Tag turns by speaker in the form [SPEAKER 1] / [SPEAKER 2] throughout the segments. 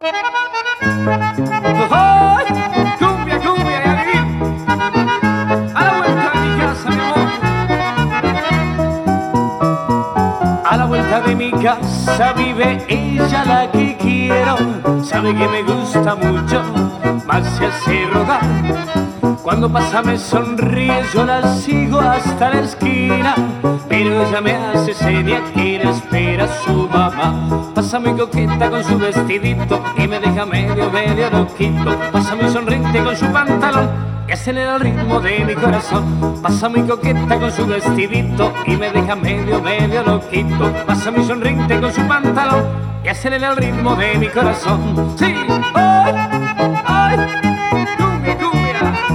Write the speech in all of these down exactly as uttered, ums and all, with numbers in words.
[SPEAKER 1] ¡Ay! Cumbia, cumbia, y a vivir. A la vuelta de mi casa, mi amor. A la vuelta de mi casa vive ella, la que quiero. Sabe que me gusta mucho, más se hace rogar. Cuando pasa me sonríe, yo la sigo hasta la esquina, pero ella me hace seña que la espera su mamá. Pasa muy coqueta con su vestidito y me deja medio, medio loquito. Pasa muy sonriente con su pantalón y acelera el ritmo de mi corazón. Pasa muy coqueta con su vestidito y me deja medio, medio loquito. Pasa muy sonriente con su pantalón y acelera el ritmo de mi corazón. Sí, ay, ay, cumbia, cumbia.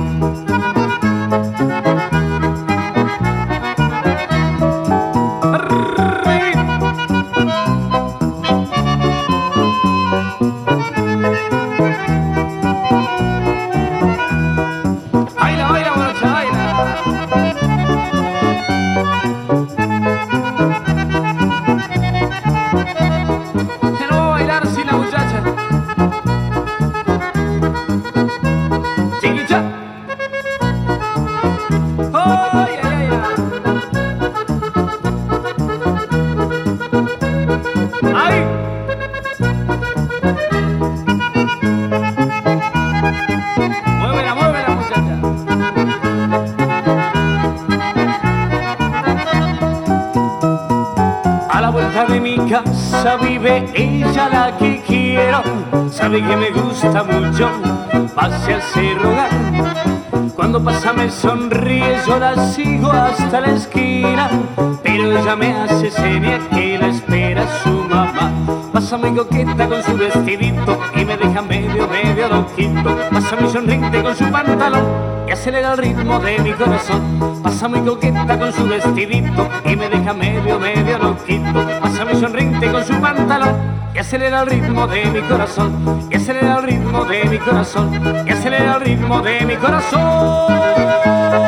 [SPEAKER 1] De mi casa vive ella, la que quiero. Sabe que me gusta mucho, pase a hacer rogar. Cuando pasa me sonríe, yo la sigo hasta la esquina, pero ella me hace seña que la espera su mamá. Pasa muy coqueta con su vestidito y me deja medio, medio loquito. Pasa muy sonriente con su pantalón y acelera el ritmo de mi corazón. Pasa muy coqueta con su vestidito y me deja medio, medio loquito. Pasa muy sonriente con su pantalón y acelera el ritmo de mi corazón. Y acelera el ritmo de mi corazón. Y acelera el ritmo de mi corazón.